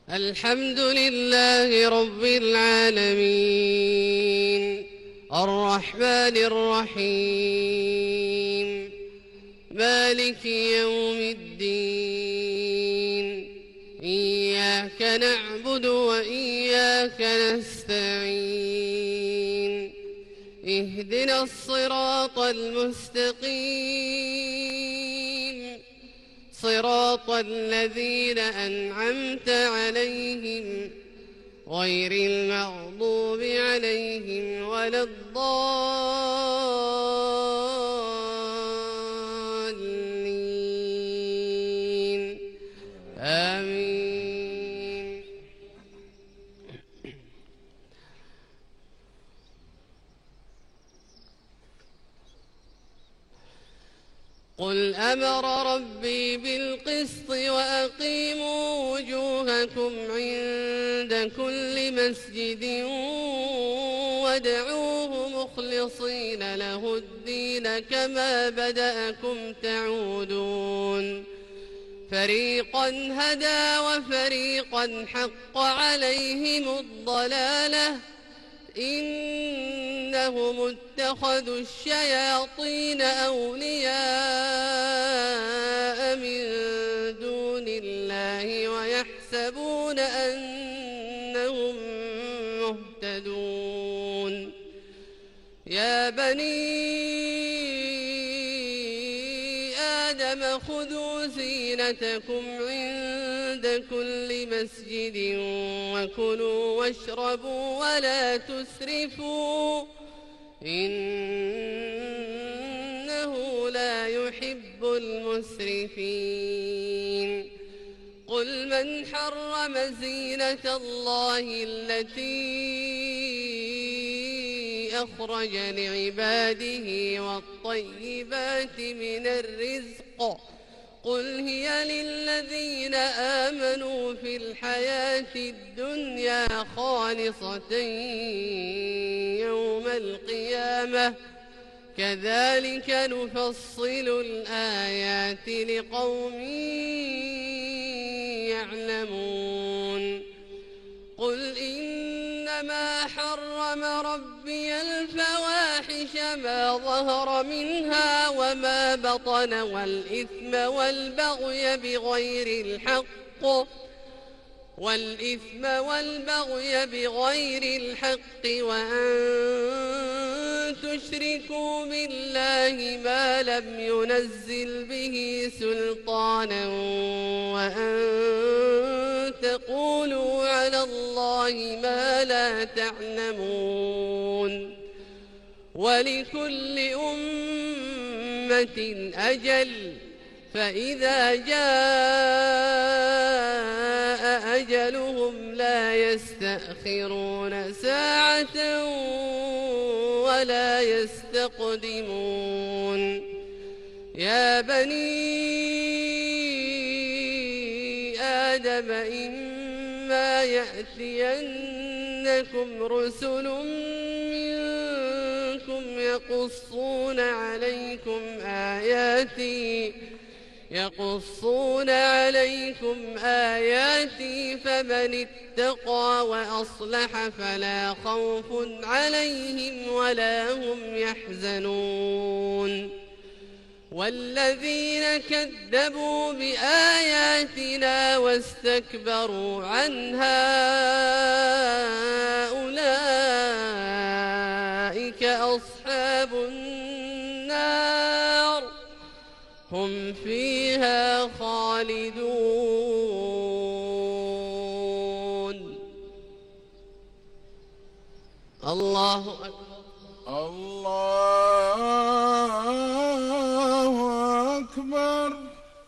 الحمد لله رب العالمين الرحمن الرحيم مالك يوم الدين إياك نعبد وإياك نستعين اهدنا الصراط المستقيم صراط الذين أنعمت عليهم غير المغضوب عليهم ولا الضالين آمين. قل أمر ربي بالقسط وأقيموا وجوهكم عند كل مسجد وادعوه مخلصين له الدين كما بدأكم تعودون فريقا هدى وفريقا حق عليهم الضلالة إنهم اتخذوا الشياطين أولياء من دون الله ويحسبون أنهم مهتدون يا بني آدم خذوا زينتكم عند كل مسجد وكلوا واشربوا ولا تسرفوا إنه لا يحب المسرفين قل من حرم زينة الله التي أخرج لعباده والطيبات من الرزق قل هي للذين آمنوا في الحياة الدنيا خالصة يوم القيامة كذلك نفصل الآيات لقوم يعلمون قل إنما حرم ربي الفواحش ما ظهر منها وما بطن والإثم والبغي بغير الحق وأن تشركوا بالله ما لم ينزل به سلطانا وأن تقولوا على الله ما لا تعلمون ولكل أمة أجل فإذا جاء أجلهم لا يستأخرون ساعة ولا يستقدمون يا بني آدم إما يأتينكم رسل منكم يقصون عليكم آياتي فمن اتقى وأصلح فلا خوف عليهم ولا هم يحزنون والذين كذبوا بآياتنا واستكبروا عنها أولئك أصحاب النار هم فيها خالدون. الله أكبر. الله أكبر.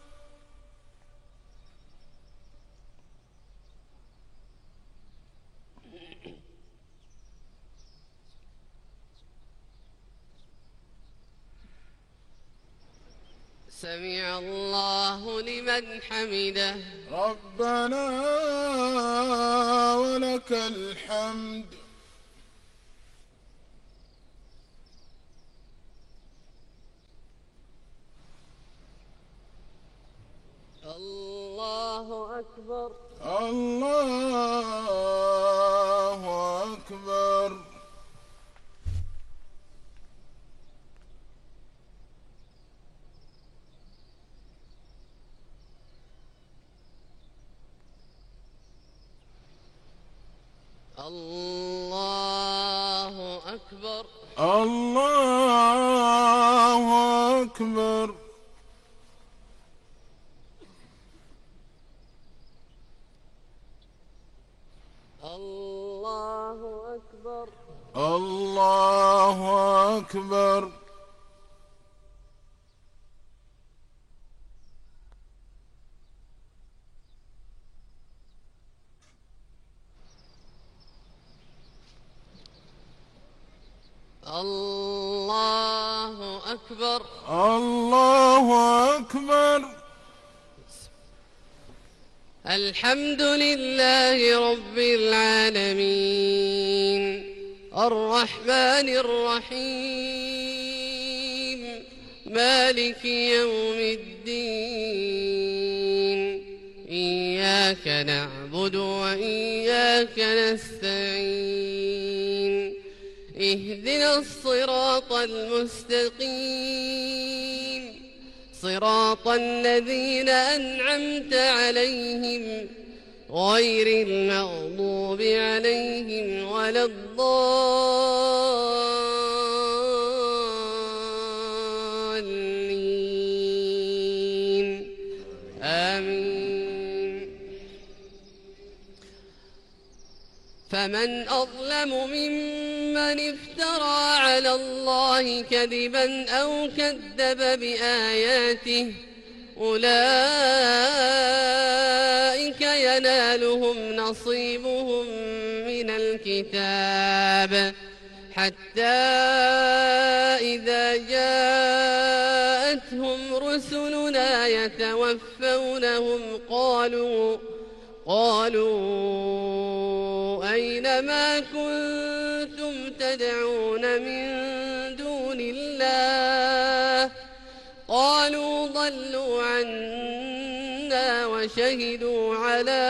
سمع الله لمن حمده ربنا ولك الحمد. الله أكبر. الله أكبر. الله أكبر. الله أكبر. الله أكبر. الله أكبر. الله أكبر. الله أكبر. الحمد لله رب العالمين الرحمن الرحيم مالك يوم الدين إياك نعبد وإياك نستعين اهدنا الصراط المستقيم صراط الذين أنعمت عليهم غير المغضوب عليهم ولا الضالين آمين. فمن أظلم ممن افترى على الله كذبا أو كذب بآياته أولئك ينالهم نصيبهم من الكتاب حتى إذا جاءتهم رسلنا يتوفونهم قالوا أين ما كنتم تدعون من دون الله قالوا ضلوا عنا وشهدوا على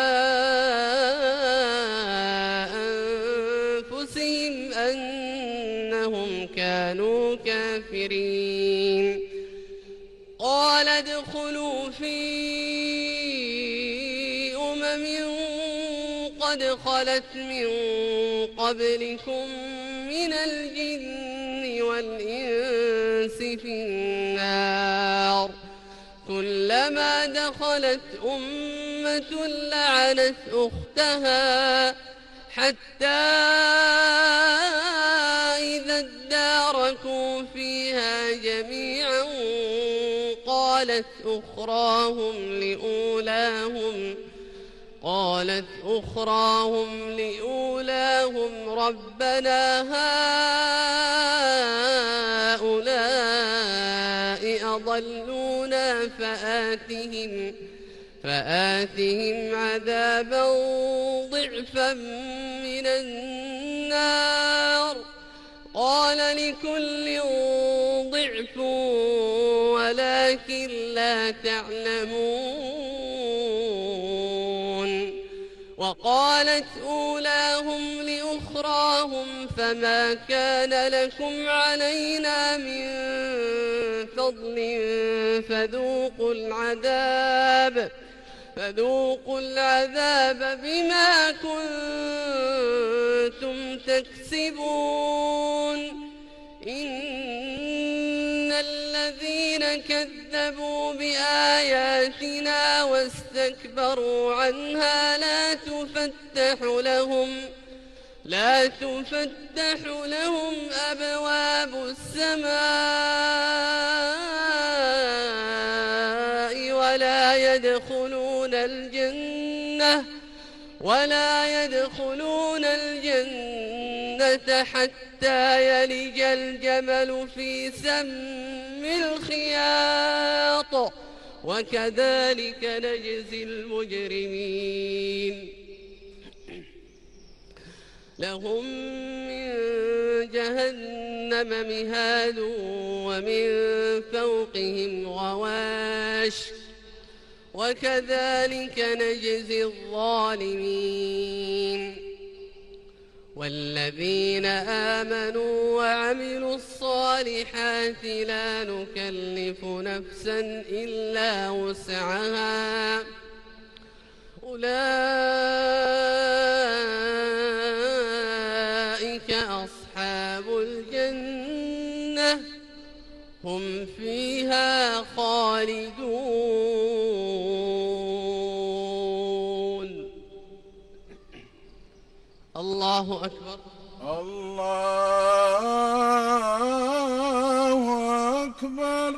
أنفسهم أنهم كانوا كافرين. قال ادخلوا في قد خلت من قبلكم من الجن والإنس في النار كلما دخلت أمة لعنت أختها حتى إذا اداركوا فيها جميعا قالت أخراهم لأولاهم ربنا هؤلاء أضلونا فآتهم عذابا ضعفا من النار قال لكل ضعف ولكن لا تعلمون. وقالت أولاهم لأخراهم فما كان لكم علينا من فضل فذوقوا العذاب بما كنتم تكسبون. إن الذين كذبوا بآياتنا واستكبروا عنها لا تفتح لهم أبواب السماء ولا يدخلون الجنة حتى يلج الجمل في سم الخياط وكذلك نجزي المجرمين. لهم من جهنم مهاد ومن فوقهم غواش وكذلك نجزي الظالمين والذين آمنوا وعملوا الصالحات لا نكلف نفسا إلا وسعها أولئك أصحاب الجنة هم فيها خالدون. الله أكبر. الله أكبر.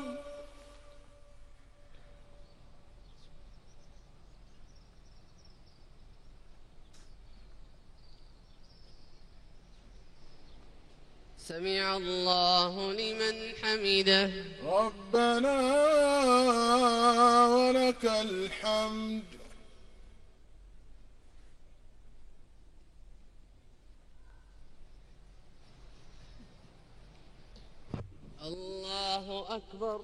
سمع الله لمن حمده. ربنا ولك الحمد. الله أكبر.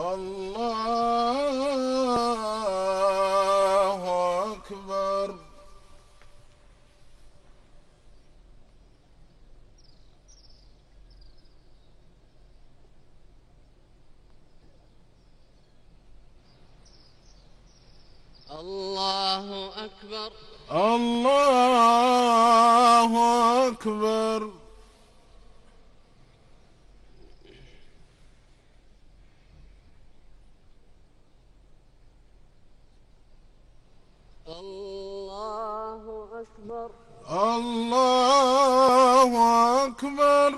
الله أكبر. الله أكبر. الله أكبر. الله أكبر. الله أكبر.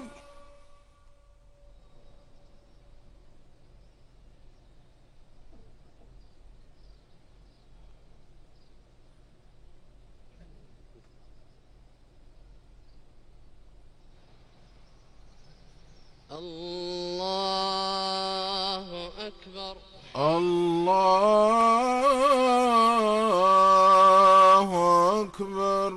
الله أكبر. الله أكبر.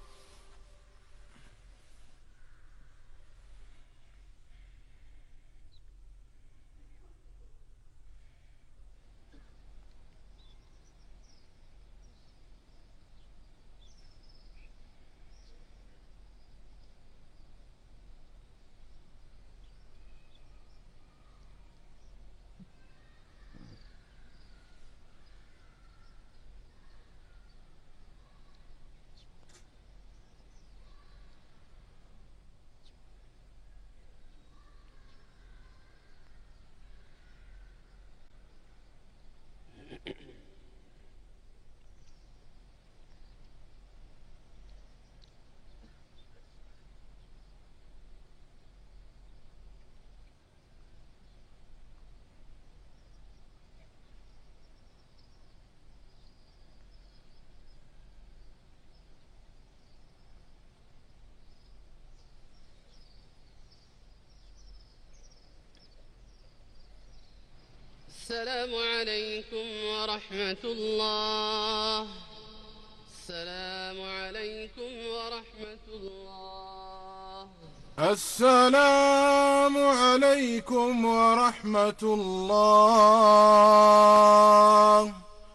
السلام عليكم ورحمة الله. السلام عليكم ورحمة الله. السلام عليكم ورحمة الله.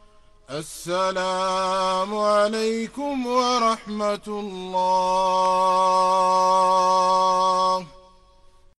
السلام عليكم ورحمة الله.